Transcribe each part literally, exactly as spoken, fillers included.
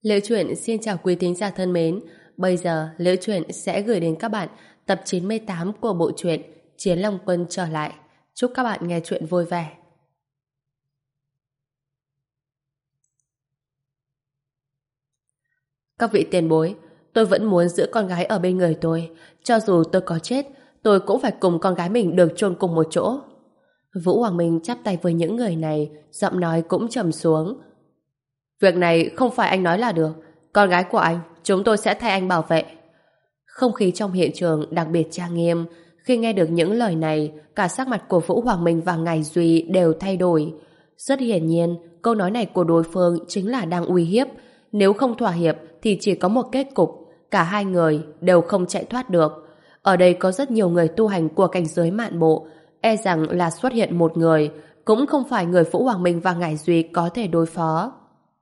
Liễu Chuyện xin chào quý thính giả thân mến. Bây giờ Liễu Chuyện sẽ gửi đến các bạn tập chín mươi tám của bộ truyện Chiến Long Quân trở lại. Chúc các bạn nghe chuyện vui vẻ. Các vị tiền bối, tôi vẫn muốn giữ con gái ở bên người tôi. Cho dù tôi có chết, tôi cũng phải cùng con gái mình được chôn cùng một chỗ. Vũ Hoàng Minh chắp tay với những người này, giọng nói cũng trầm xuống. Việc này không phải anh nói là được. Con gái của anh, chúng tôi sẽ thay anh bảo vệ. Không khí trong hiện trường đặc biệt trang nghiêm. Khi nghe được những lời này, cả sắc mặt của Vũ Hoàng Minh và Ngài Duy đều thay đổi. Rất hiển nhiên, câu nói này của đối phương chính là đang uy hiếp. Nếu không thỏa hiệp thì chỉ có một kết cục. Cả hai người đều không chạy thoát được. Ở đây có rất nhiều người tu hành của cảnh giới mạn bộ. E rằng là xuất hiện một người, cũng không phải người Vũ Hoàng Minh và Ngải Duy có thể đối phó.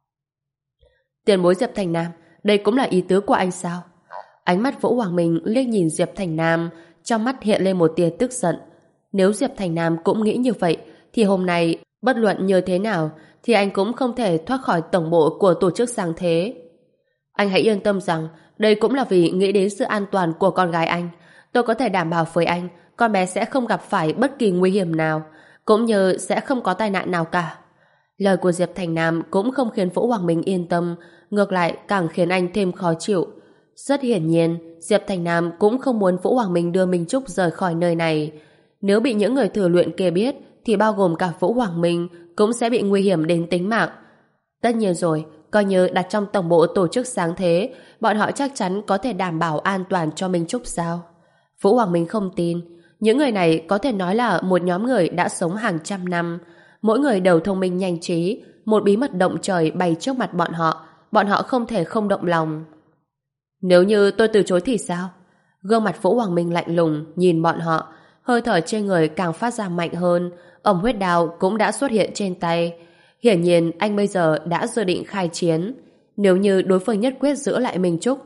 Tiền bối Diệp Thành Nam, đây cũng là ý tứ của anh sao? Ánh mắt Vũ Hoàng Minh liếc nhìn Diệp Thành Nam, trong mắt hiện lên một tia tức giận. Nếu Diệp Thành Nam cũng nghĩ như vậy, thì hôm nay, bất luận như thế nào, thì anh cũng không thể thoát khỏi tổng bộ của tổ chức sáng thế. Anh hãy yên tâm rằng, đây cũng là vì nghĩ đến sự an toàn của con gái anh. Tôi có thể đảm bảo với anh, con bé sẽ không gặp phải bất kỳ nguy hiểm nào, cũng như sẽ không có tai nạn nào cả. Lời của Diệp Thành Nam cũng không khiến Vũ Hoàng Minh yên tâm, ngược lại càng khiến anh thêm khó chịu. Rất hiển nhiên, Diệp Thành Nam cũng không muốn Vũ Hoàng Minh đưa Minh Trúc rời khỏi nơi này. Nếu bị những người thử luyện kia biết, thì bao gồm cả Vũ Hoàng Minh cũng sẽ bị nguy hiểm đến tính mạng. Tất nhiên rồi, coi như đặt trong tổng bộ tổ chức sáng thế, bọn họ chắc chắn có thể đảm bảo an toàn cho Minh Trúc sao? Vũ Hoàng Minh không tin. Những người này có thể nói là một nhóm người đã sống hàng trăm năm. Mỗi người đều thông minh nhanh trí, một bí mật động trời bày trước mặt bọn họ, bọn họ không thể không động lòng. Nếu như tôi từ chối thì sao? Gương mặt Vũ Hoàng Minh lạnh lùng nhìn bọn họ, hơi thở trên người càng phát ra mạnh hơn, ẩm huyết đao cũng đã xuất hiện trên tay. Hiển nhiên anh bây giờ đã dự định khai chiến. Nếu như đối phương nhất quyết giữ lại Minh Trúc,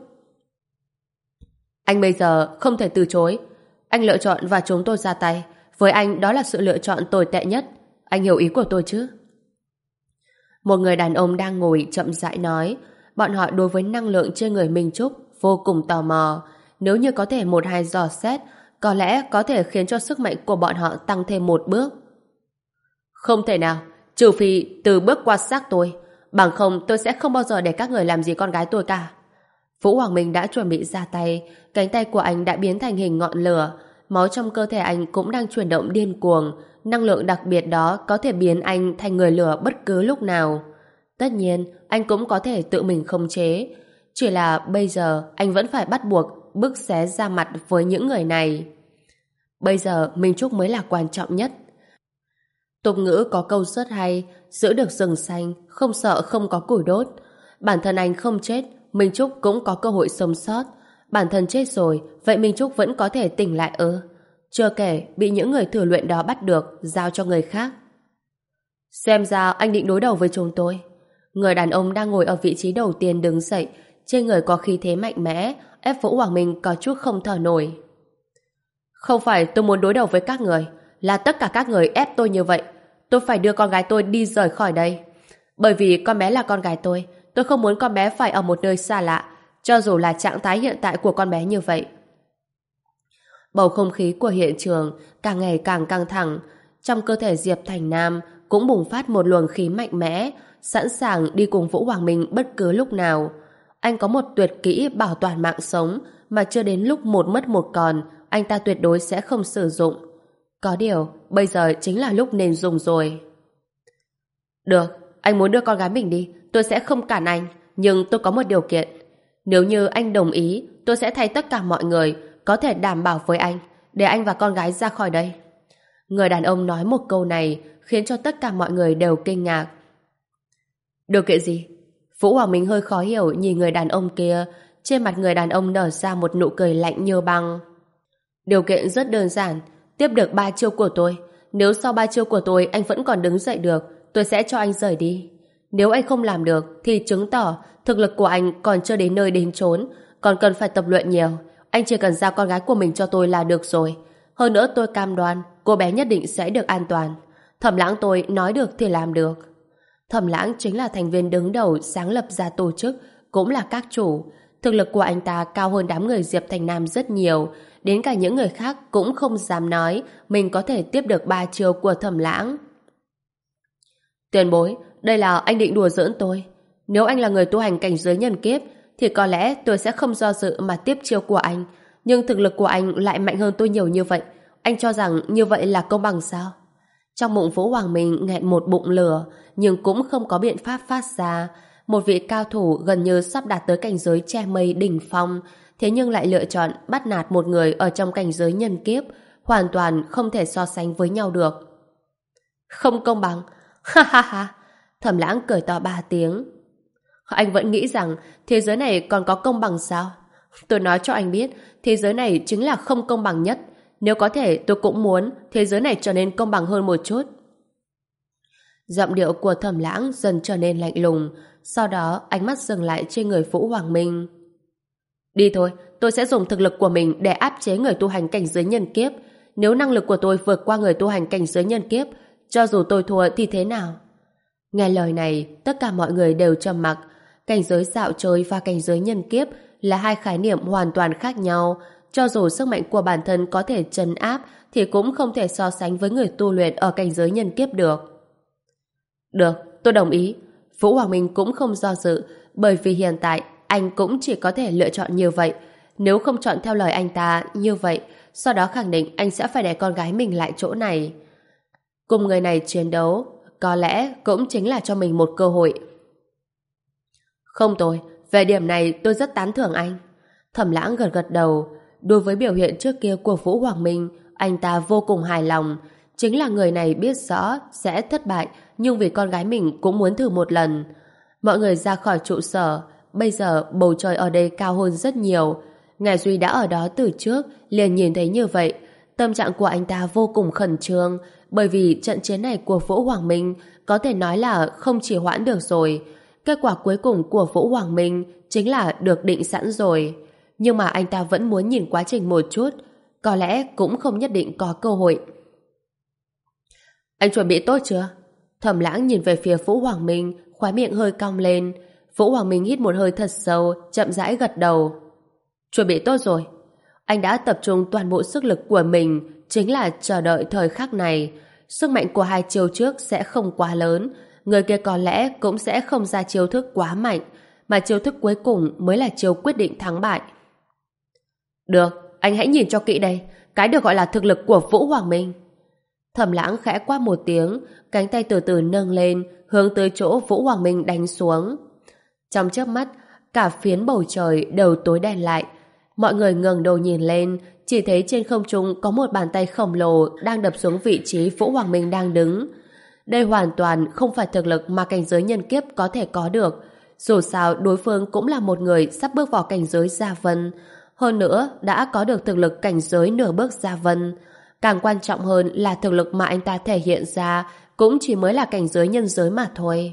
anh bây giờ không thể từ chối. Anh lựa chọn và chúng tôi ra tay. Với anh đó là sự lựa chọn tồi tệ nhất. Anh hiểu ý của tôi chứ? Một người đàn ông đang ngồi chậm rãi nói. Bọn họ đối với năng lượng trên người Minh Trúc vô cùng tò mò. Nếu như có thể một hai dò xét, có lẽ có thể khiến cho sức mạnh của bọn họ tăng thêm một bước. Không thể nào, trừ phi từ bước qua xác tôi. Bằng không tôi sẽ không bao giờ để các người làm gì con gái tôi cả. Vũ Hoàng Minh đã chuẩn bị ra tay. Cánh tay của anh đã biến thành hình ngọn lửa. Máu trong cơ thể anh cũng đang chuyển động điên cuồng. Năng lượng đặc biệt đó có thể biến anh thành người lửa bất cứ lúc nào. Tất nhiên, anh cũng có thể tự mình khống chế. Chỉ là bây giờ anh vẫn phải bắt buộc bức xé ra mặt với những người này. Bây giờ Minh Trúc mới là quan trọng nhất. Tục ngữ có câu rất hay, giữ được rừng xanh, không sợ không có củi đốt. Bản thân anh không chết, Minh Trúc cũng có cơ hội sống sót. Bản thân chết rồi, vậy Minh Trúc vẫn có thể tỉnh lại ư? Chưa kể, bị những người thử luyện đó bắt được, giao cho người khác. Xem ra anh định đối đầu với chúng tôi. Người đàn ông đang ngồi ở vị trí đầu tiên đứng dậy, trên người có khí thế mạnh mẽ, ép Vũ Hoàng Minh có chút không thở nổi. Không phải tôi muốn đối đầu với các người, là tất cả các người ép tôi như vậy. Tôi phải đưa con gái tôi đi rời khỏi đây. Bởi vì con bé là con gái tôi, tôi không muốn con bé phải ở một nơi xa lạ, cho dù là trạng thái hiện tại của con bé như vậy. Bầu không khí của hiện trường càng ngày càng căng thẳng. Trong cơ thể Diệp Thành Nam cũng bùng phát một luồng khí mạnh mẽ, sẵn sàng đi cùng Vũ Hoàng Minh bất cứ lúc nào. Anh có một tuyệt kỹ bảo toàn mạng sống mà chưa đến lúc một mất một còn, anh ta tuyệt đối sẽ không sử dụng. Có điều, bây giờ chính là lúc nên dùng rồi. Được, anh muốn đưa con gái mình đi, tôi sẽ không cản anh, nhưng tôi có một điều kiện. Nếu như anh đồng ý, tôi sẽ thay tất cả mọi người có thể đảm bảo với anh, để anh và con gái ra khỏi đây. Người đàn ông nói một câu này khiến cho tất cả mọi người đều kinh ngạc. Điều kiện gì? Vũ Hoàng Minh hơi khó hiểu nhìn người đàn ông kia. Trên mặt người đàn ông nở ra một nụ cười lạnh như băng. Điều kiện rất đơn giản, tiếp được ba chiêu của tôi. Nếu sau ba chiêu của tôi anh vẫn còn đứng dậy được, tôi sẽ cho anh rời đi. Nếu anh không làm được thì chứng tỏ thực lực của anh còn chưa đến nơi đến chốn, còn cần phải tập luyện nhiều. Anh chỉ cần giao con gái của mình cho tôi là được rồi. Hơn nữa tôi cam đoan cô bé nhất định sẽ được an toàn. Thẩm Lãng tôi nói được thì làm được. Thẩm Lãng chính là thành viên đứng đầu sáng lập ra tổ chức cũng là các chủ. Thực lực của anh ta cao hơn đám người Diệp Thành Nam rất nhiều, đến cả những người khác cũng không dám nói mình có thể tiếp được ba chiêu của Thẩm Lãng. Tiền bối, đây là anh định đùa giỡn tôi. Nếu anh là người tu hành cảnh giới nhân kiếp, thì có lẽ tôi sẽ không do dự mà tiếp chiêu của anh. Nhưng thực lực của anh lại mạnh hơn tôi nhiều như vậy. Anh cho rằng như vậy là công bằng sao? Trong bụng Vũ Hoàng Minh nghẹn một bụng lửa, nhưng cũng không có biện pháp phát ra. Một vị cao thủ gần như sắp đạt tới cảnh giới che mây đỉnh phong, thế nhưng lại lựa chọn bắt nạt một người ở trong cảnh giới nhân kiếp, hoàn toàn không thể so sánh với nhau được. Không công bằng. Ha ha ha. Thẩm Lãng cười to ba tiếng. Anh vẫn nghĩ rằng thế giới này còn có công bằng sao? Tôi nói cho anh biết, thế giới này chính là không công bằng nhất. Nếu có thể, tôi cũng muốn thế giới này trở nên công bằng hơn một chút. Giọng điệu của Thẩm Lãng dần trở nên lạnh lùng, sau đó ánh mắt dừng lại trên người Vũ Hoàng Minh. Đi thôi, tôi sẽ dùng thực lực của mình để áp chế người tu hành cảnh giới nhân kiếp. Nếu năng lực của tôi vượt qua người tu hành cảnh giới nhân kiếp, cho dù tôi thua thì thế nào? Nghe lời này, tất cả mọi người đều trầm mặc. Cảnh giới dạo chơi và cảnh giới nhân kiếp là hai khái niệm hoàn toàn khác nhau. Cho dù sức mạnh của bản thân có thể trấn áp thì cũng không thể so sánh với người tu luyện ở cảnh giới nhân kiếp được. Được, tôi đồng ý. Vũ Hoàng Minh cũng không do dự, bởi vì hiện tại anh cũng chỉ có thể lựa chọn như vậy. Nếu không chọn theo lời anh ta như vậy, sau đó khẳng định anh sẽ phải để con gái mình lại chỗ này. Cùng người này chiến đấu, có lẽ cũng chính là cho mình một cơ hội. Không tôi, về điểm này tôi rất tán thưởng anh. Thẩm Lãng gật gật đầu. Đối với biểu hiện trước kia của Vũ Hoàng Minh, anh ta vô cùng hài lòng. Chính là người này biết rõ sẽ thất bại, nhưng vì con gái mình cũng muốn thử một lần. Mọi người ra khỏi trụ sở. Bây giờ bầu trời ở đây cao hơn rất nhiều. Ngài Duy đã ở đó từ trước, liền nhìn thấy như vậy. Tâm trạng của anh ta vô cùng khẩn trương, bởi vì trận chiến này của Vũ Hoàng Minh có thể nói là không trì hoãn được rồi. Kết quả cuối cùng của Vũ Hoàng Minh chính là được định sẵn rồi. Nhưng mà anh ta vẫn muốn nhìn quá trình một chút, có lẽ cũng không nhất định có cơ hội. Anh chuẩn bị tốt chưa? Thẩm Lãng nhìn về phía Vũ Hoàng Minh, khóe miệng hơi cong lên. Vũ Hoàng Minh hít một hơi thật sâu, chậm rãi gật đầu. Chuẩn bị tốt rồi. Anh đã tập trung toàn bộ sức lực của mình, chính là chờ đợi thời khắc này. Sức mạnh của hai chiêu trước sẽ không quá lớn, người kia có lẽ cũng sẽ không ra chiêu thức quá mạnh, mà chiêu thức cuối cùng mới là chiêu quyết định thắng bại. Được, anh hãy nhìn cho kỹ đây, cái được gọi là thực lực của Vũ Hoàng Minh. Thẩm Lãng khẽ quát một tiếng, cánh tay từ từ nâng lên, hướng tới chỗ Vũ Hoàng Minh đánh xuống. Trong chớp mắt, cả phiến bầu trời đều tối đen lại. Mọi người ngẩng đầu nhìn lên, chỉ thấy trên không trung có một bàn tay khổng lồ đang đập xuống vị trí Vũ Hoàng Minh đang đứng. Đây hoàn toàn không phải thực lực mà cảnh giới nhân kiếp có thể có được. Dù sao đối phương cũng là một người sắp bước vào cảnh giới gia vân, hơn nữa đã có được thực lực cảnh giới nửa bước gia vân. Càng quan trọng hơn là thực lực mà anh ta thể hiện ra cũng chỉ mới là cảnh giới nhân giới mà thôi.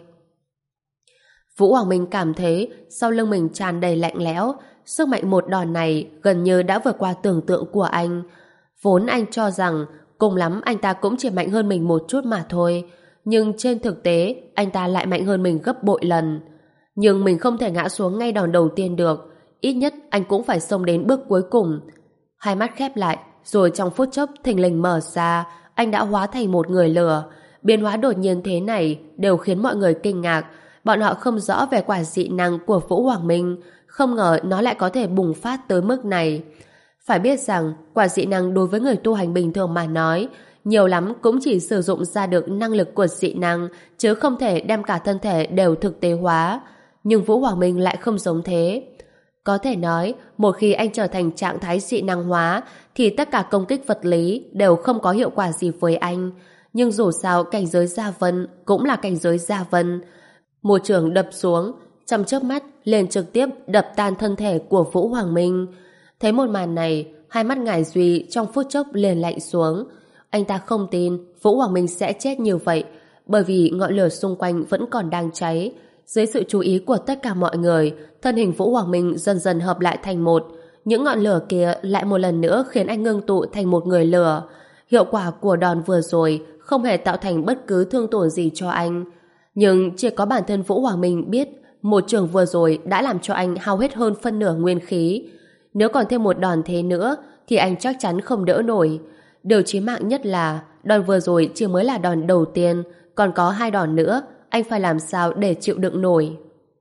Vũ Hoàng Minh cảm thấy sau lưng mình tràn đầy lạnh lẽo, sức mạnh một đòn này gần như đã vượt qua tưởng tượng của anh. Vốn anh cho rằng cùng lắm anh ta cũng chỉ mạnh hơn mình một chút mà thôi, nhưng trên thực tế anh ta lại mạnh hơn mình gấp bội lần. Nhưng mình không thể ngã xuống ngay đòn đầu tiên được, ít nhất anh cũng phải xông đến bước cuối cùng. Hai mắt khép lại, rồi trong phút chốc thình lình mở ra, anh đã hóa thành một người lửa. Biến hóa đột nhiên thế này đều khiến mọi người kinh ngạc. Bọn họ không rõ về quả dị năng của Vũ Hoàng Minh, không ngờ nó lại có thể bùng phát tới mức này. Phải biết rằng quả dị năng đối với người tu hành bình thường mà nói, nhiều lắm cũng chỉ sử dụng ra được năng lực của dị năng, chứ không thể đem cả thân thể đều thực tế hóa. Nhưng Vũ Hoàng Minh lại không giống thế. Có thể nói, một khi anh trở thành trạng thái dị năng hóa, thì tất cả công kích vật lý đều không có hiệu quả gì với anh. Nhưng dù sao cảnh giới gia vân cũng là cảnh giới gia vân. Một chưởng đập xuống, trong chớp mắt liền trực tiếp đập tan thân thể của Vũ Hoàng Minh. Thấy một màn này, hai mắt Ngải Duy trong phút chốc liền lạnh xuống. Anh ta không tin Vũ Hoàng Minh sẽ chết như vậy, bởi vì ngọn lửa xung quanh vẫn còn đang cháy. Dưới sự chú ý của tất cả mọi người, thân hình Vũ Hoàng Minh dần dần hợp lại thành một. Những ngọn lửa kia lại một lần nữa khiến anh ngưng tụ thành một người lửa. Hiệu quả của đòn vừa rồi không hề tạo thành bất cứ thương tổn gì cho anh. Nhưng chỉ có bản thân Vũ Hoàng Minh biết một trường vừa rồi đã làm cho anh hao hết hơn phân nửa nguyên khí. Nếu còn thêm một đòn thế nữa thì anh chắc chắn không đỡ nổi. Điều chí mạng nhất là đòn vừa rồi chỉ mới là đòn đầu tiên, còn có hai đòn nữa, anh phải làm sao để chịu đựng nổi.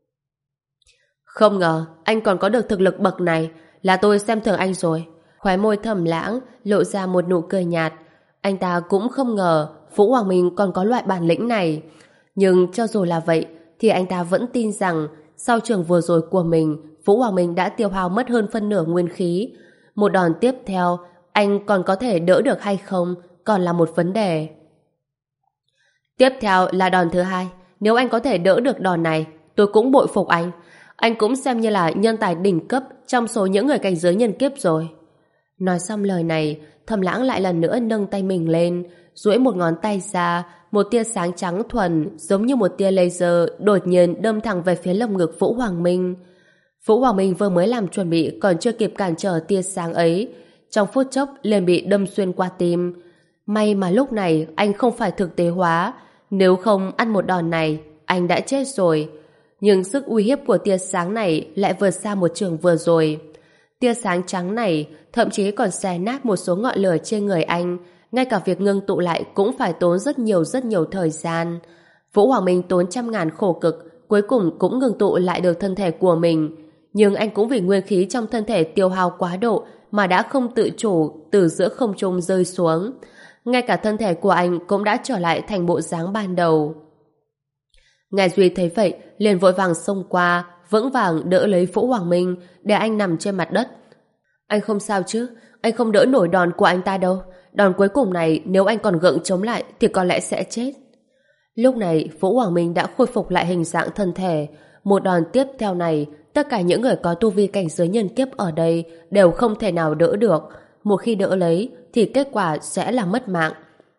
Không ngờ anh còn có được thực lực bậc này, là tôi xem thường anh rồi. Khóe môi Thẩm Lãng lộ ra một nụ cười nhạt. Anh ta cũng không ngờ Vũ Hoàng Minh còn có loại bản lĩnh này. Nhưng cho dù là vậy thì anh ta vẫn tin rằng sau trường vừa rồi của mình, Vũ Hoàng Minh đã tiêu hao mất hơn phân nửa nguyên khí. Một đòn tiếp theo anh còn có thể đỡ được hay không còn là một vấn đề. Tiếp theo là đòn thứ hai. Nếu anh có thể đỡ được đòn này, tôi cũng bội phục anh. Anh cũng xem như là nhân tài đỉnh cấp trong số những người cảnh giới nhân kiếp rồi. Nói xong lời này, Thẩm Lãng lại lần nữa nâng tay mình lên, duỗi một ngón tay ra, một tia sáng trắng thuần giống như một tia laser đột nhiên đâm thẳng về phía lồng ngực Vũ Hoàng Minh. Vũ Hoàng Minh vừa mới làm chuẩn bị còn chưa kịp cản trở tia sáng ấy, trong phút chốc liền bị đâm xuyên qua tim. May mà lúc này anh không phải thực tế hóa, nếu không ăn một đòn này anh đã chết rồi. Nhưng sức uy hiếp của tia sáng này lại vượt xa một trường vừa rồi. Tia sáng trắng này thậm chí còn xé nát một số ngọn lửa trên người anh, ngay cả việc ngưng tụ lại cũng phải tốn rất nhiều rất nhiều thời gian. Vũ Hoàng Minh tốn trăm ngàn khổ cực, cuối cùng cũng ngưng tụ lại được thân thể của mình. Nhưng anh cũng vì nguyên khí trong thân thể tiêu hao quá độ mà đã không tự chủ từ giữa không trung rơi xuống. Ngay cả thân thể của anh cũng đã trở lại thành bộ dáng ban đầu. Ngài Duy thấy vậy liền vội vàng xông qua, vững vàng đỡ lấy Vũ Hoàng Minh để anh nằm trên mặt đất. Anh không sao chứ? Anh không đỡ nổi đòn của anh ta đâu. Đòn cuối cùng này nếu anh còn gượng chống lại thì có lẽ sẽ chết. Lúc này Vũ Hoàng Minh đã khôi phục lại hình dạng thân thể. Một đòn tiếp theo này, tất cả những người có tu vi cảnh giới nhân kiếp ở đây đều không thể nào đỡ được. Một khi đỡ lấy thì kết quả sẽ là mất mạng.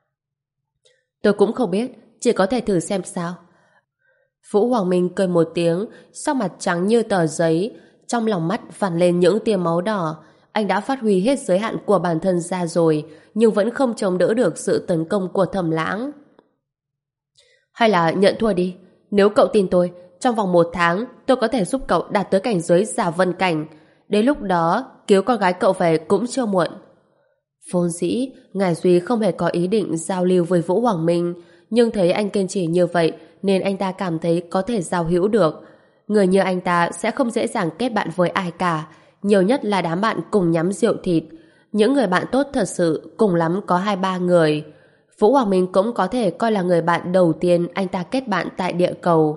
Tôi cũng không biết, chỉ có thể thử xem sao. Vũ Hoàng Minh cười một tiếng, sắc mặt trắng như tờ giấy, trong lòng mắt vằn lên những tia máu đỏ. Anh đã phát huy hết giới hạn của bản thân ra rồi, nhưng vẫn không chống đỡ được sự tấn công của Thẩm Lãng. Hay là nhận thua đi. Nếu cậu tin tôi, trong vòng một tháng tôi có thể giúp cậu đạt tới cảnh giới giả vân cảnh. Đến lúc đó, cứu con gái cậu về cũng chưa muộn. Vốn dĩ, Ngải Duy không hề có ý định giao lưu với Vũ Hoàng Minh, nhưng thấy anh kiên trì như vậy nên anh ta cảm thấy có thể giao hữu được. Người như anh ta sẽ không dễ dàng kết bạn với ai cả, nhiều nhất là đám bạn cùng nhắm rượu thịt. Những người bạn tốt thật sự cùng lắm có hai ba người. Vũ Hoàng Minh cũng có thể coi là người bạn đầu tiên anh ta kết bạn tại địa cầu.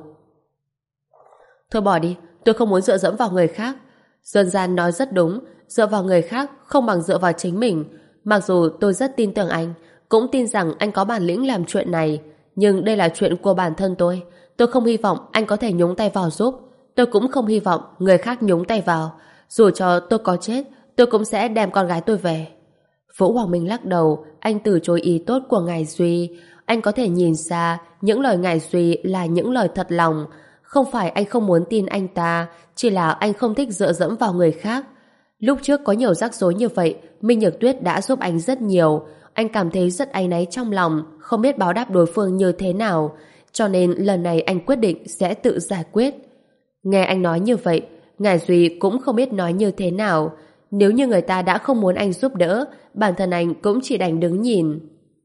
Thôi bỏ đi, tôi không muốn dựa dẫm vào người khác. Dân gian nói rất đúng, dựa vào người khác không bằng dựa vào chính mình. Mặc dù tôi rất tin tưởng anh, cũng tin rằng anh có bản lĩnh làm chuyện này, nhưng đây là chuyện của bản thân tôi. Tôi không hy vọng anh có thể nhúng tay vào giúp. Tôi cũng không hy vọng người khác nhúng tay vào. Dù cho tôi có chết, tôi cũng sẽ đem con gái tôi về. Vũ Hoàng Minh lắc đầu, anh từ chối ý tốt của Ngải Duy. Anh có thể nhìn ra những lời Ngải Duy là những lời thật lòng. Không phải anh không muốn tin anh ta, chỉ là anh không thích dựa dẫm vào người khác. Lúc trước có nhiều rắc rối như vậy, Minh Nhược Tuyết đã giúp anh rất nhiều. Anh cảm thấy rất áy náy trong lòng, không biết báo đáp đối phương như thế nào. Cho nên lần này anh quyết định sẽ tự giải quyết. Nghe anh nói như vậy, Ngải Duy cũng không biết nói như thế nào. Nếu như người ta đã không muốn anh giúp đỡ, bản thân anh cũng chỉ đành đứng nhìn.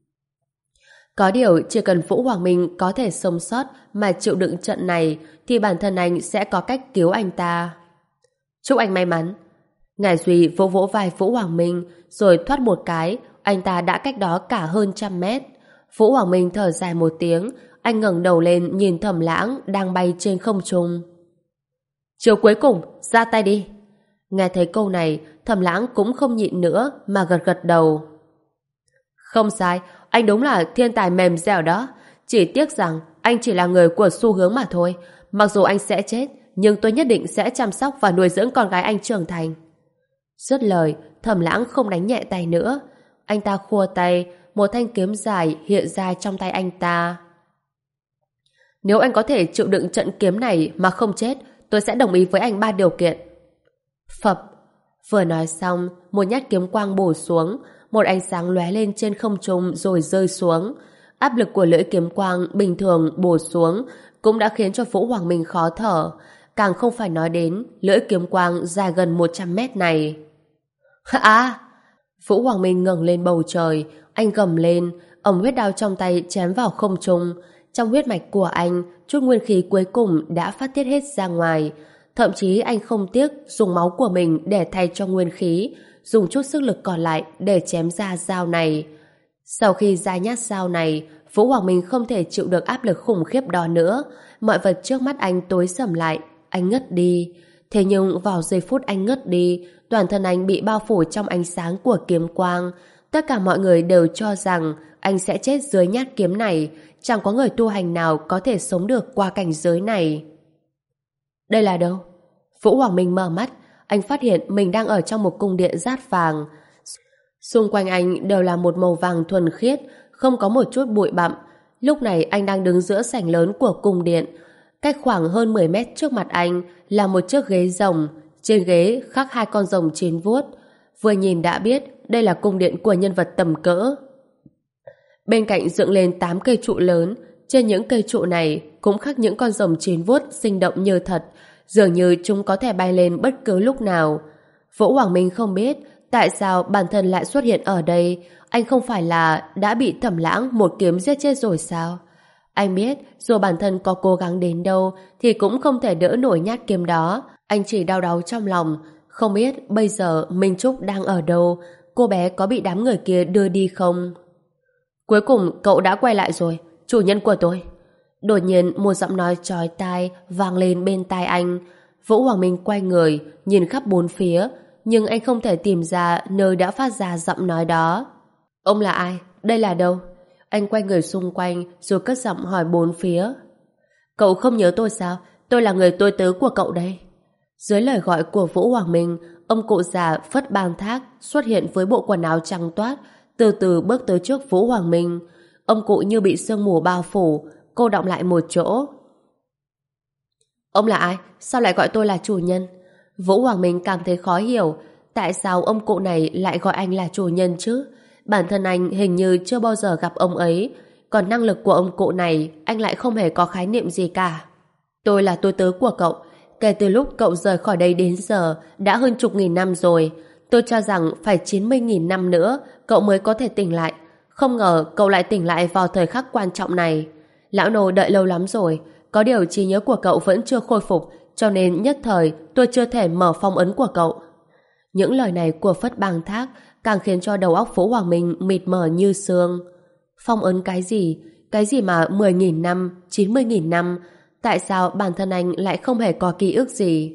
Có điều chỉ cần Vũ Hoàng Minh có thể sống sót mà chịu đựng trận này thì bản thân anh sẽ có cách cứu anh ta. Chúc anh may mắn. Ngải Duy vỗ vỗ vai Vũ Hoàng Minh rồi thoát một cái, anh ta đã cách đó cả hơn trăm mét. Vũ Hoàng Minh thở dài một tiếng, anh ngẩng đầu lên nhìn Thẩm Lãng đang bay trên không trung. Chiều cuối cùng, ra tay đi. Nghe thấy câu này, Thẩm Lãng cũng không nhịn nữa mà gật gật đầu. Không sai, anh đúng là thiên tài mềm dẻo đó. Chỉ tiếc rằng anh chỉ là người của xu hướng mà thôi. Mặc dù anh sẽ chết, nhưng tôi nhất định sẽ chăm sóc và nuôi dưỡng con gái anh trưởng thành. Dứt lời, Thẩm Lãng không đánh nhẹ tay nữa. Anh ta khua tay, một thanh kiếm dài hiện ra trong tay anh ta. Nếu anh có thể chịu đựng trận kiếm này mà không chết, tôi sẽ đồng ý với anh ba điều kiện. Phập. Vừa nói xong, một nhát kiếm quang bổ xuống, một ánh sáng lóe lên trên không trung rồi rơi xuống. Áp lực của lưỡi kiếm quang bình thường bổ xuống, cũng đã khiến cho Vũ Hoàng Minh khó thở, càng không phải nói đến lưỡi kiếm quang dài gần một trăm mét này. À! Vũ Hoàng Minh ngẩng lên bầu trời, anh gầm lên, ầm huyết đao trong tay chém vào không trung. Trong huyết mạch của anh, chút nguyên khí cuối cùng đã phát tiết hết ra ngoài. Thậm chí anh không tiếc dùng máu của mình để thay cho nguyên khí, dùng chút sức lực còn lại để chém ra dao này. Sau khi ra nhát dao này, Vũ Hoàng Minh không thể chịu được áp lực khủng khiếp đó nữa. Mọi vật trước mắt anh tối sầm lại, anh ngất đi. Thế nhưng vào giây phút anh ngất đi, toàn thân anh bị bao phủ trong ánh sáng của kiếm quang. Tất cả mọi người đều cho rằng anh sẽ chết dưới nhát kiếm này. Chẳng có người tu hành nào có thể sống được qua cảnh giới này. Đây là đâu? Vũ Hoàng Minh mở mắt, anh phát hiện mình đang ở trong một cung điện rát vàng. Xung quanh anh đều là một màu vàng thuần khiết, không có một chút bụi bặm. Lúc này anh đang đứng giữa sảnh lớn của cung điện. Cách khoảng hơn mười mét trước mặt anh là một chiếc ghế rồng. Trên ghế khắc hai con rồng chín vuốt. Vừa nhìn đã biết đây là cung điện của nhân vật tầm cỡ. Bên cạnh dựng lên tám cây trụ lớn. Trên những cây trụ này cũng khắc những con rồng chín vuốt sinh động như thật, dường như chúng có thể bay lên bất cứ lúc nào. Vũ Hoàng Minh không biết tại sao bản thân lại xuất hiện ở đây. Anh không phải là đã bị Thẩm Lãng một kiếm giết chết rồi sao? Anh biết dù bản thân có cố gắng đến đâu thì cũng không thể đỡ nổi nhát kiếm đó. Anh chỉ đau đáu trong lòng, không biết bây giờ Minh Trúc đang ở đâu, cô bé có bị đám người kia đưa đi không? Cuối cùng cậu đã quay lại rồi, chủ nhân của tôi. Đột nhiên một giọng nói chói tai vang lên bên tai anh. Vũ Hoàng Minh quay người, nhìn khắp bốn phía, nhưng anh không thể tìm ra nơi đã phát ra giọng nói đó. Ông là ai? Đây là đâu? Anh quay người xung quanh rồi cất giọng hỏi bốn phía. Cậu không nhớ tôi sao? Tôi là người tôi tớ của cậu đây. Dưới lời gọi của Vũ Hoàng Minh, ông cụ già Phất Bang Thác xuất hiện với bộ quần áo trắng toát, từ từ bước tới trước Vũ Hoàng Minh. Ông cụ như bị sương mù bao phủ, cô đọng lại một chỗ. Ông là ai? Sao lại gọi tôi là chủ nhân? Vũ Hoàng Minh cảm thấy khó hiểu, tại sao ông cụ này lại gọi anh là chủ nhân chứ? Bản thân anh hình như chưa bao giờ gặp ông ấy, còn năng lực của ông cụ này anh lại không hề có khái niệm gì cả. Tôi là tôi tớ của cậu, kể từ lúc cậu rời khỏi đây đến giờ đã hơn chục nghìn năm rồi. Tôi cho rằng phải chín mươi nghìn năm nữa cậu mới có thể tỉnh lại. Không ngờ cậu lại tỉnh lại vào thời khắc quan trọng này. Lão nô đợi lâu lắm rồi, có điều trí nhớ của cậu vẫn chưa khôi phục, cho nên nhất thời tôi chưa thể mở phong ấn của cậu. Những lời này của Phất Bang Thác càng khiến cho đầu óc Vũ Hoàng Minh mịt mờ như sương. Phong ấn cái gì? Cái gì mà mười nghìn năm, chín mươi nghìn năm? Tại sao bản thân anh lại không hề có ký ức gì?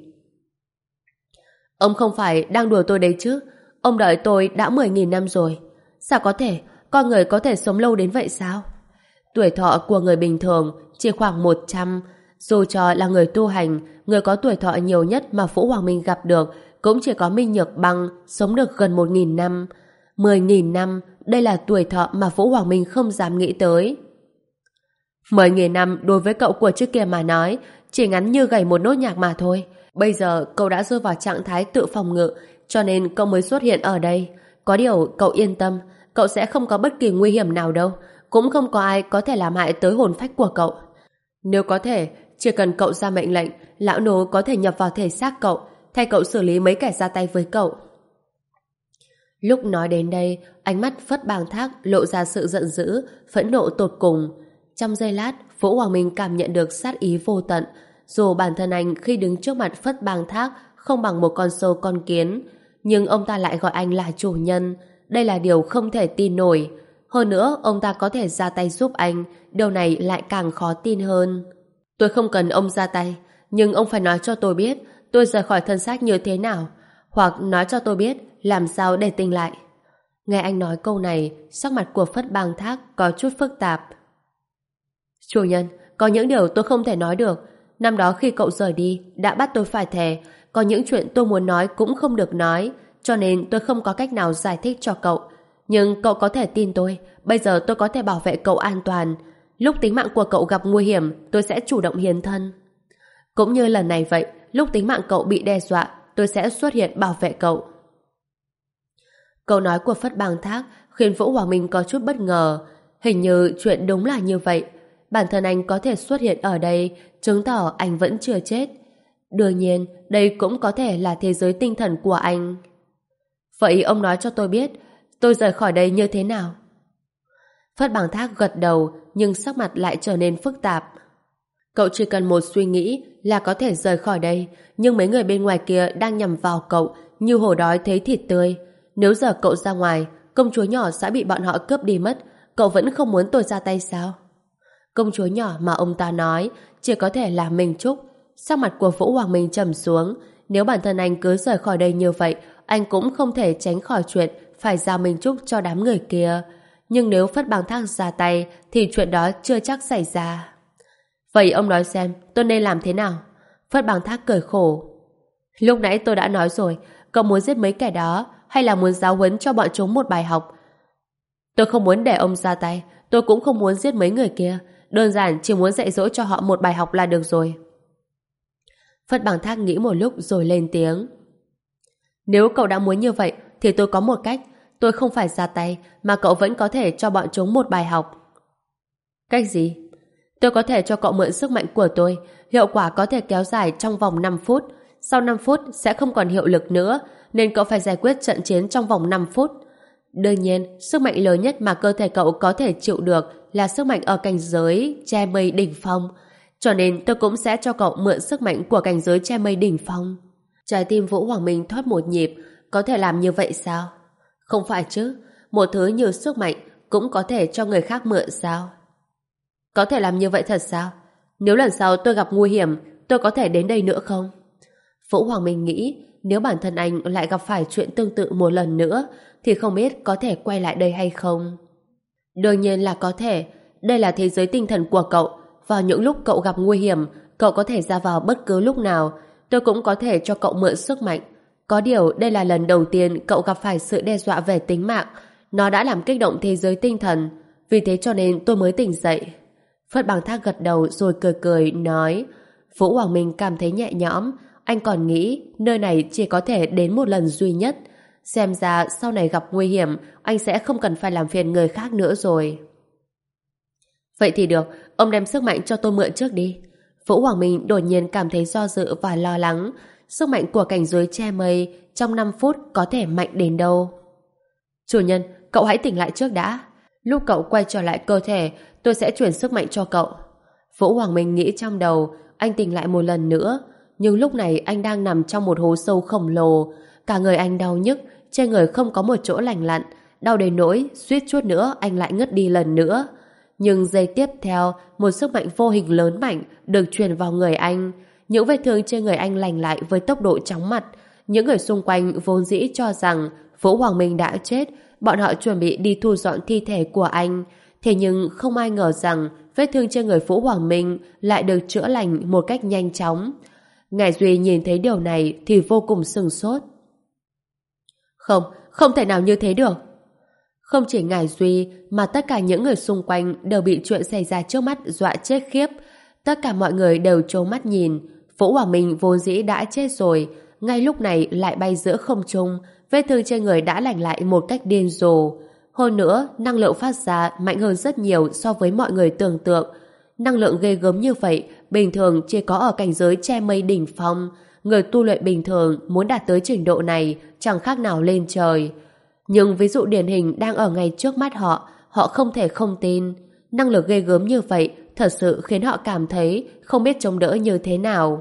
Ông không phải đang đùa tôi đấy chứ? Ông đợi tôi đã mười nghìn năm rồi. Sao có thể? Con người có thể sống lâu đến vậy sao? Tuổi thọ của người bình thường chỉ khoảng một trăm. Dù cho là người tu hành, người có tuổi thọ nhiều nhất mà Vũ Hoàng Minh gặp được cũng chỉ có Minh Nhược Băng, sống được gần một nghìn năm. Mười nghìn năm, đây là tuổi thọ mà Vũ Hoàng Minh không dám nghĩ tới. Mười nghìn năm đối với cậu của trước kia mà nói chỉ ngắn như gảy một nốt nhạc mà thôi. Bây giờ cậu đã rơi vào trạng thái tự phòng ngự, cho nên cậu mới xuất hiện ở đây. Có điều cậu yên tâm, cậu sẽ không có bất kỳ nguy hiểm nào đâu, cũng không có ai có thể làm hại tới hồn phách của cậu. Nếu có thể, chỉ cần cậu ra mệnh lệnh, lão nô có thể nhập vào thể xác cậu, thay cậu xử lý mấy kẻ ra tay với cậu. Lúc nói đến đây, ánh mắt Phất Bang Thác lộ ra sự giận dữ, phẫn nộ tột cùng. Trong giây lát, Vũ Hoàng Minh cảm nhận được sát ý vô tận. Dù bản thân anh khi đứng trước mặt Phất Bang Thác không bằng một con sâu con kiến, nhưng ông ta lại gọi anh là chủ nhân. Đây là điều không thể tin nổi. Hơn nữa, ông ta có thể ra tay giúp anh, điều này lại càng khó tin hơn. Tôi không cần ông ra tay, nhưng ông phải nói cho tôi biết tôi rời khỏi thân xác như thế nào, hoặc nói cho tôi biết làm sao để tỉnh lại. Nghe anh nói câu này, sắc mặt của Phất Bang Thác có chút phức tạp. Chủ nhân, có những điều tôi không thể nói được. Năm đó khi cậu rời đi, đã bắt tôi phải thề, có những chuyện tôi muốn nói cũng không được nói, cho nên tôi không có cách nào giải thích cho cậu. Nhưng cậu có thể tin tôi, bây giờ tôi có thể bảo vệ cậu an toàn. Lúc tính mạng của cậu gặp nguy hiểm, tôi sẽ chủ động hiến thân. Cũng như lần này vậy, lúc tính mạng cậu bị đe dọa, tôi sẽ xuất hiện bảo vệ cậu. Câu nói của Phất Bang Thác khiến Vũ Hoàng Minh có chút bất ngờ. Hình như chuyện đúng là như vậy. bản thân anh có thể xuất hiện ở đây, chứng tỏ anh vẫn chưa chết. Đương nhiên, đây cũng có thể là thế giới tinh thần của anh. Vậy ông nói cho tôi biết, tôi rời khỏi đây như thế nào? Phất Bằng Thác gật đầu, nhưng sắc mặt lại trở nên phức tạp. Cậu chỉ cần một suy nghĩ là có thể rời khỏi đây, nhưng mấy người bên ngoài kia đang nhằm vào cậu như hổ đói thấy thịt tươi. Nếu giờ cậu ra ngoài, công chúa nhỏ sẽ bị bọn họ cướp đi mất. Cậu vẫn không muốn tôi ra tay sao? Công chúa nhỏ mà ông ta nói chỉ có thể là Minh Trúc. Sắc mặt của Vũ Hoàng Minh trầm xuống. Nếu bản thân anh cứ rời khỏi đây như vậy, anh cũng không thể tránh khỏi chuyện phải giao Minh Trúc cho đám người kia. Nhưng nếu Phất Bằng Thác ra tay thì chuyện đó chưa chắc xảy ra. Vậy ông nói xem tôi nên làm thế nào? Phất Bằng Thác cười khổ. Lúc nãy tôi đã nói rồi, cậu muốn giết mấy kẻ đó hay là muốn giáo huấn cho bọn chúng một bài học? Tôi không muốn để ông ra tay, tôi cũng không muốn giết mấy người kia, đơn giản chỉ muốn dạy dỗ cho họ một bài học là được rồi. Phất Bằng Thác nghĩ một lúc rồi lên tiếng. Nếu cậu đã muốn như vậy thì tôi có một cách, tôi không phải ra tay mà cậu vẫn có thể cho bọn chúng một bài học. Cách gì? Tôi có thể cho cậu mượn sức mạnh của tôi, hiệu quả có thể kéo dài trong vòng năm phút, sau năm phút sẽ không còn hiệu lực nữa, nên cậu phải giải quyết trận chiến trong vòng năm phút. Đương nhiên, sức mạnh lớn nhất mà cơ thể cậu có thể chịu được là sức mạnh ở cảnh giới che mây đỉnh phong, cho nên tôi cũng sẽ cho cậu mượn sức mạnh của cảnh giới che mây đỉnh phong. Trái tim Vũ Hoàng Minh thoát một nhịp. Có thể làm như vậy sao? Không phải chứ, một thứ như sức mạnh cũng có thể cho người khác mượn sao? Có thể làm như vậy thật sao? Nếu lần sau tôi gặp nguy hiểm, tôi có thể đến đây nữa không? Vũ Hoàng Minh nghĩ nếu bản thân anh lại gặp phải chuyện tương tự một lần nữa thì không biết có thể quay lại đây hay không. Đương nhiên là có thể. Đây là thế giới tinh thần của cậu. Vào những lúc cậu gặp nguy hiểm, cậu có thể ra vào bất cứ lúc nào. Tôi cũng có thể cho cậu mượn sức mạnh. Có điều đây là lần đầu tiên cậu gặp phải sự đe dọa về tính mạng. Nó đã làm kích động thế giới tinh thần. Vì thế cho nên tôi mới tỉnh dậy. Phất Bằng Thác gật đầu rồi cười cười nói. Vũ Hoàng Minh cảm thấy nhẹ nhõm. Anh còn nghĩ nơi này chỉ có thể đến một lần duy nhất. Xem ra sau này gặp nguy hiểm anh sẽ không cần phải làm phiền người khác nữa rồi. Vậy thì được, ông đem sức mạnh cho tôi mượn trước đi. Vũ Hoàng Minh đột nhiên cảm thấy do dự và lo lắng. Sức mạnh của cảnh giới che mây trong năm phút có thể mạnh đến đâu? Chủ nhân, cậu hãy tỉnh lại trước đã. Lúc cậu quay trở lại cơ thể, tôi sẽ chuyển sức mạnh cho cậu. Vũ Hoàng Minh nghĩ trong đầu, anh tỉnh lại một lần nữa. Nhưng lúc này anh đang nằm trong một hố sâu khổng lồ. Cả người anh đau nhức, trên người không có một chỗ lành lặn. Đau đến nỗi, suýt chút nữa anh lại ngất đi lần nữa. Nhưng giây tiếp theo, một sức mạnh vô hình lớn mạnh được truyền vào người anh. Những vết thương trên người anh lành lại với tốc độ chóng mặt. Những người xung quanh vốn dĩ cho rằng Vũ Hoàng Minh đã chết, bọn họ chuẩn bị đi thu dọn thi thể của anh. Thế nhưng không ai ngờ rằng vết thương trên người Vũ Hoàng Minh lại được chữa lành một cách nhanh chóng. Ngải Duy nhìn thấy điều này thì vô cùng sửng sốt. Không, không thể nào như thế được. Không chỉ Ngải Duy mà tất cả những người xung quanh đều bị chuyện xảy ra trước mắt dọa chết khiếp. Tất cả mọi người đều trố mắt nhìn. Vũ Hoàng Minh vốn dĩ đã chết rồi, ngay lúc này lại bay giữa không trung, vết thương trên người đã lành lại một cách điên rồ. Hơn nữa, năng lượng phát ra mạnh hơn rất nhiều so với mọi người tưởng tượng. Năng lượng ghê gớm như vậy, bình thường chỉ có ở cảnh giới che mây đỉnh phong. Người tu luyện bình thường muốn đạt tới trình độ này chẳng khác nào lên trời. Nhưng ví dụ điển hình đang ở ngay trước mắt họ, họ không thể không tin. Năng lực ghê gớm như vậy thật sự khiến họ cảm thấy không biết chống đỡ như thế nào.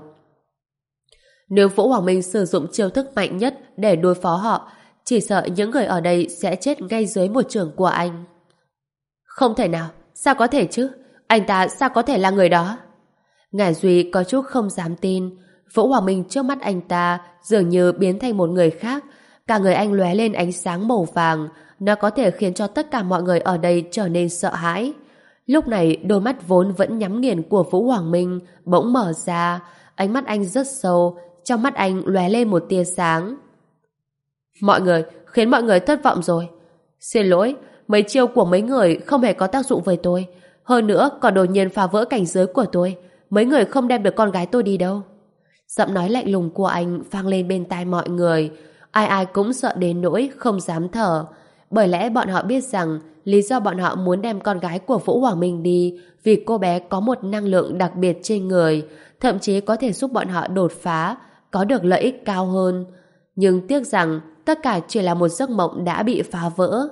Nếu Vũ Hoàng Minh sử dụng chiêu thức mạnh nhất để đối phó họ, chỉ sợ những người ở đây sẽ chết ngay dưới một chưởng của anh. Không thể nào, sao có thể chứ? Anh ta sao có thể là người đó? Ngải Duy có chút không dám tin. Vũ Hoàng Minh trước mắt anh ta dường như biến thành một người khác. Cả người anh lóe lên ánh sáng màu vàng. Nó có thể khiến cho tất cả mọi người ở đây trở nên sợ hãi. Lúc này đôi mắt vốn vẫn nhắm nghiền của Vũ Hoàng Minh bỗng mở ra. Ánh mắt anh rất sâu. Trong mắt anh lóe lên một tia sáng. Mọi người, khiến mọi người thất vọng rồi. Xin lỗi, mấy chiêu của mấy người không hề có tác dụng với tôi. Hơn nữa còn đột nhiên phá vỡ cảnh giới của tôi. Mấy người không đem được con gái tôi đi đâu. Giọng nói lạnh lùng của anh vang lên bên tai mọi người. Ai ai cũng sợ đến nỗi không dám thở. bởi lẽ bọn họ biết rằng lý do bọn họ muốn đem con gái của Vũ Hoàng Minh đi vì cô bé có một năng lượng đặc biệt trên người, thậm chí có thể giúp bọn họ đột phá, có được lợi ích cao hơn. Nhưng tiếc rằng tất cả chỉ là một giấc mộng đã bị phá vỡ.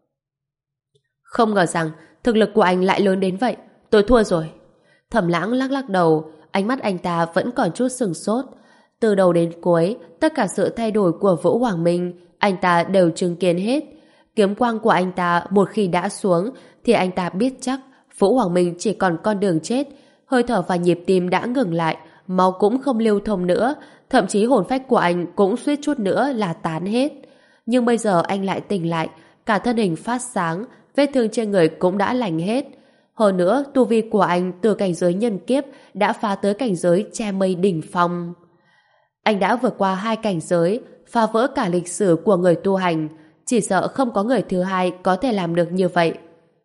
Không ngờ rằng thực lực của anh lại lớn đến vậy. Tôi thua rồi. Thẩm Lãng lắc lắc đầu, ánh mắt anh ta vẫn còn chút sừng sốt. Từ đầu đến cuối, tất cả sự thay đổi của Vũ Hoàng Minh, anh ta đều chứng kiến hết. Kiếm quang của anh ta một khi đã xuống, thì anh ta biết chắc Vũ Hoàng Minh chỉ còn con đường chết. Hơi thở và nhịp tim đã ngừng lại, máu cũng không lưu thông nữa, thậm chí hồn phách của anh cũng suýt chút nữa là tán hết. Nhưng bây giờ anh lại tỉnh lại, cả thân hình phát sáng, vết thương trên người cũng đã lành hết. Hơn nữa, tu vi của anh từ cảnh giới nhân kiếp đã phá tới cảnh giới che mây đỉnh phong. Anh đã vượt qua hai cảnh giới, phá vỡ cả lịch sử của người tu hành. Chỉ sợ không có người thứ hai có thể làm được như vậy.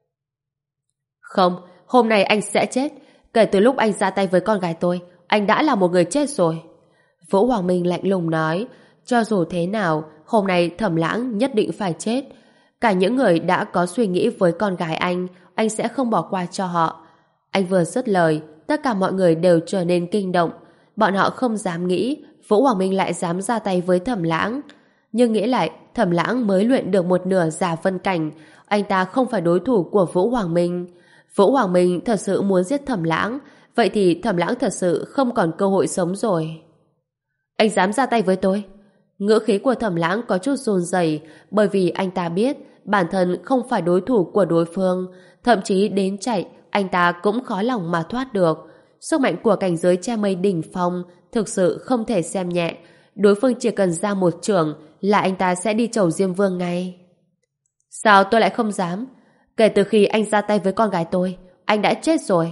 Không, hôm nay anh sẽ chết. Kể từ lúc anh ra tay với con gái tôi, anh đã là một người chết rồi. Vũ Hoàng Minh lạnh lùng nói, cho dù thế nào, hôm nay Thẩm Lãng nhất định phải chết. Cả những người đã có suy nghĩ với con gái anh, anh sẽ không bỏ qua cho họ. Anh vừa dứt lời, tất cả mọi người đều trở nên kinh động. Bọn họ không dám nghĩ Vũ Hoàng Minh lại dám ra tay với Thẩm Lãng. Nhưng nghĩ lại, Thẩm Lãng mới luyện được một nửa giả vân cảnh, anh ta không phải đối thủ của Vũ Hoàng Minh. Vũ Hoàng Minh thật sự muốn giết Thẩm Lãng, vậy thì Thẩm Lãng thật sự không còn cơ hội sống rồi. Anh dám ra tay với tôi? Ngữ khí của Thẩm Lãng có chút run rẩy, bởi vì anh ta biết bản thân không phải đối thủ của đối phương, thậm chí đến chạy anh ta cũng khó lòng mà thoát được. Sức mạnh của cảnh giới che mây đỉnh phong thực sự không thể xem nhẹ. Đối phương chỉ cần ra một chưởng là anh ta sẽ đi chầu Diêm Vương ngay. Sao tôi lại không dám? Kể từ khi anh ra tay với con gái tôi, anh đã chết rồi.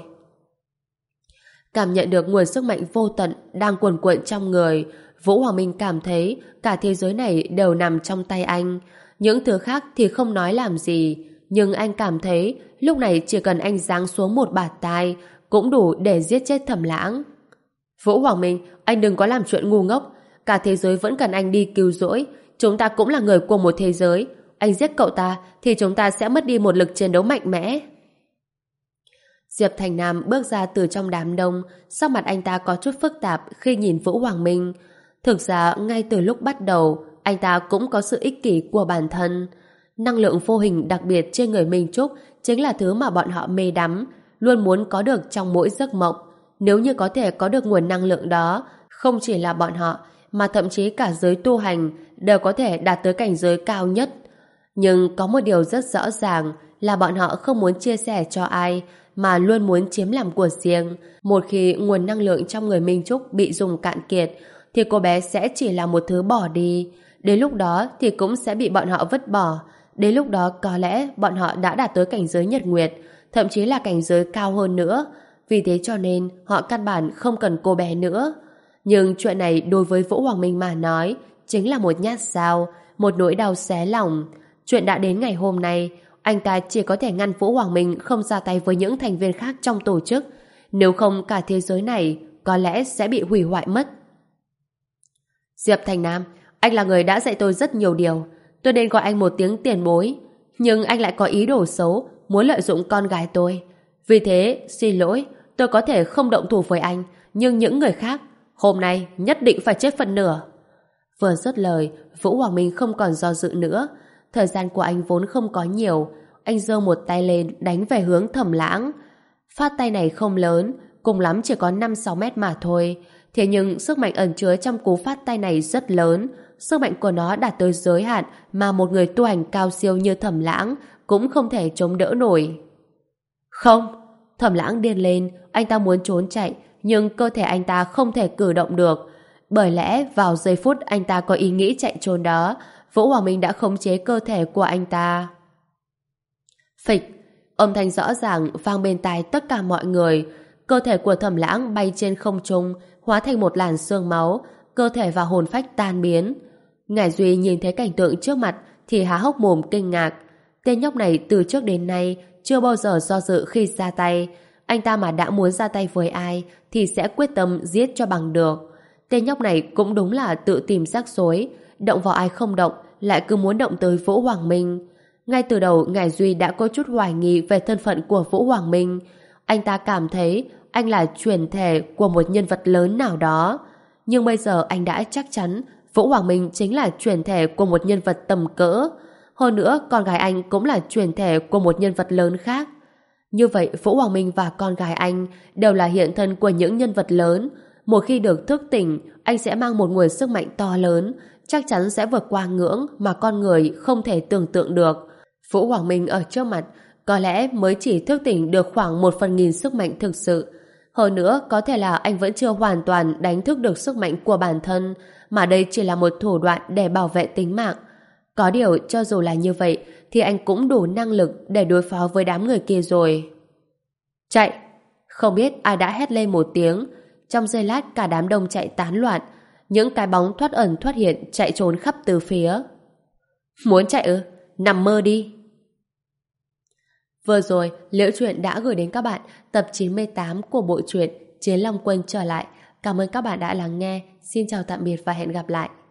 Cảm nhận được nguồn sức mạnh vô tận đang cuồn cuộn trong người, Vũ Hoàng Minh cảm thấy cả thế giới này đều nằm trong tay anh. Những thứ khác thì không nói làm gì, nhưng anh cảm thấy lúc này chỉ cần anh giáng xuống một bạt tai cũng đủ để giết chết Thẩm Lãng. Vũ Hoàng Minh, anh đừng có làm chuyện ngu ngốc. Cả thế giới vẫn cần anh đi cứu rỗi. Chúng ta cũng là người của một thế giới. Anh giết cậu ta thì chúng ta sẽ mất đi một lực chiến đấu mạnh mẽ. Diệp Thành Nam bước ra từ trong đám đông, sắc mặt anh ta có chút phức tạp khi nhìn Vũ Hoàng Minh. Thực ra ngay từ lúc bắt đầu, anh ta cũng có sự ích kỷ của bản thân. Năng lượng vô hình đặc biệt trên người Minh Trúc chính là thứ mà bọn họ mê đắm, luôn muốn có được trong mỗi giấc mộng. Nếu như có thể có được nguồn năng lượng đó, không chỉ là bọn họ, mà thậm chí cả giới tu hành đều có thể đạt tới cảnh giới cao nhất. Nhưng có một điều rất rõ ràng là bọn họ không muốn chia sẻ cho ai, mà luôn muốn chiếm làm của riêng. Một khi nguồn năng lượng trong người Minh Trúc bị dùng cạn kiệt, thì cô bé sẽ chỉ là một thứ bỏ đi. Đến lúc đó thì cũng sẽ bị bọn họ vứt bỏ. Đến lúc đó có lẽ bọn họ đã đạt tới cảnh giới nhật nguyệt, thậm chí là cảnh giới cao hơn nữa. Vì thế cho nên họ căn bản không cần cô bé nữa. Nhưng chuyện này đối với Vũ Hoàng Minh mà nói chính là một nhát dao, một nỗi đau xé lòng. Chuyện đã đến ngày hôm nay, anh ta chỉ có thể ngăn Vũ Hoàng Minh không ra tay với những thành viên khác trong tổ chức. Nếu không cả thế giới này có lẽ sẽ bị hủy hoại mất. Diệp Thành Nam, anh là người đã dạy tôi rất nhiều điều. Tôi nên gọi anh một tiếng tiền bối. Nhưng anh lại có ý đồ xấu, muốn lợi dụng con gái tôi. Vì thế, xin lỗi, tôi có thể không động thủ với anh, nhưng những người khác, hôm nay nhất định phải chết phần nửa. Vừa dứt lời, Vũ Hoàng Minh không còn do dự nữa. Thời gian của anh vốn không có nhiều. Anh giơ một tay lên đánh về hướng Thẩm Lãng. Phát tay này không lớn, cùng lắm chỉ có năm sáu mét mà thôi. Thế nhưng sức mạnh ẩn chứa trong cú phát tay này rất lớn. Sức mạnh của nó đạt tới giới hạn mà một người tu hành cao siêu như Thẩm Lãng cũng không thể chống đỡ nổi. Không! Thẩm Lãng điên lên, anh ta muốn trốn chạy, nhưng cơ thể anh ta không thể cử động được. Bởi lẽ vào giây phút anh ta có ý nghĩ chạy trốn đó, Vũ Hoàng Minh đã khống chế cơ thể của anh ta. Phịch! Âm thanh rõ ràng vang bên tai tất cả mọi người. Cơ thể của Thẩm Lãng bay trên không trung, hóa thành một làn sương máu, cơ thể và hồn phách tan biến. Ngải Duy nhìn thấy cảnh tượng trước mặt thì há hốc mồm kinh ngạc. Tên nhóc này từ trước đến nay chưa bao giờ do dự khi ra tay. Anh ta mà đã muốn ra tay với ai thì sẽ quyết tâm giết cho bằng được. Tên nhóc này cũng đúng là tự tìm rắc rối, động vào ai không động, lại cứ muốn động tới Vũ Hoàng Minh. Ngay từ đầu, Ngải Duy đã có chút hoài nghi về thân phận của Vũ Hoàng Minh. Anh ta cảm thấy anh là chuyển thể của một nhân vật lớn nào đó. Nhưng bây giờ anh đã chắc chắn Vũ Hoàng Minh chính là chuyển thể của một nhân vật tầm cỡ. Hơn nữa, con gái anh cũng là chuyển thể của một nhân vật lớn khác. Như vậy, Vũ Hoàng Minh và con gái anh đều là hiện thân của những nhân vật lớn. Một khi được thức tỉnh, anh sẽ mang một nguồn sức mạnh to lớn, chắc chắn sẽ vượt qua ngưỡng mà con người không thể tưởng tượng được. Vũ Hoàng Minh ở trước mặt có lẽ mới chỉ thức tỉnh được khoảng một phần nghìn sức mạnh thực sự. Hơn nữa, có thể là anh vẫn chưa hoàn toàn đánh thức được sức mạnh của bản thân, mà đây chỉ là một thủ đoạn để bảo vệ tính mạng. Có điều, cho dù là như vậy, thì anh cũng đủ năng lực để đối phó với đám người kia rồi. Chạy! Không biết ai đã hét lên một tiếng. Trong giây lát cả đám đông chạy tán loạn. Những cái bóng thoát ẩn thoát hiện chạy trốn khắp từ phía. Muốn chạy ư? Nằm mơ đi! Vừa rồi, Liễu Chuyện đã gửi đến các bạn tập chín mươi tám của bộ truyện Chiến Long Quân trở lại. Cảm ơn các bạn đã lắng nghe. Xin chào tạm biệt và hẹn gặp lại.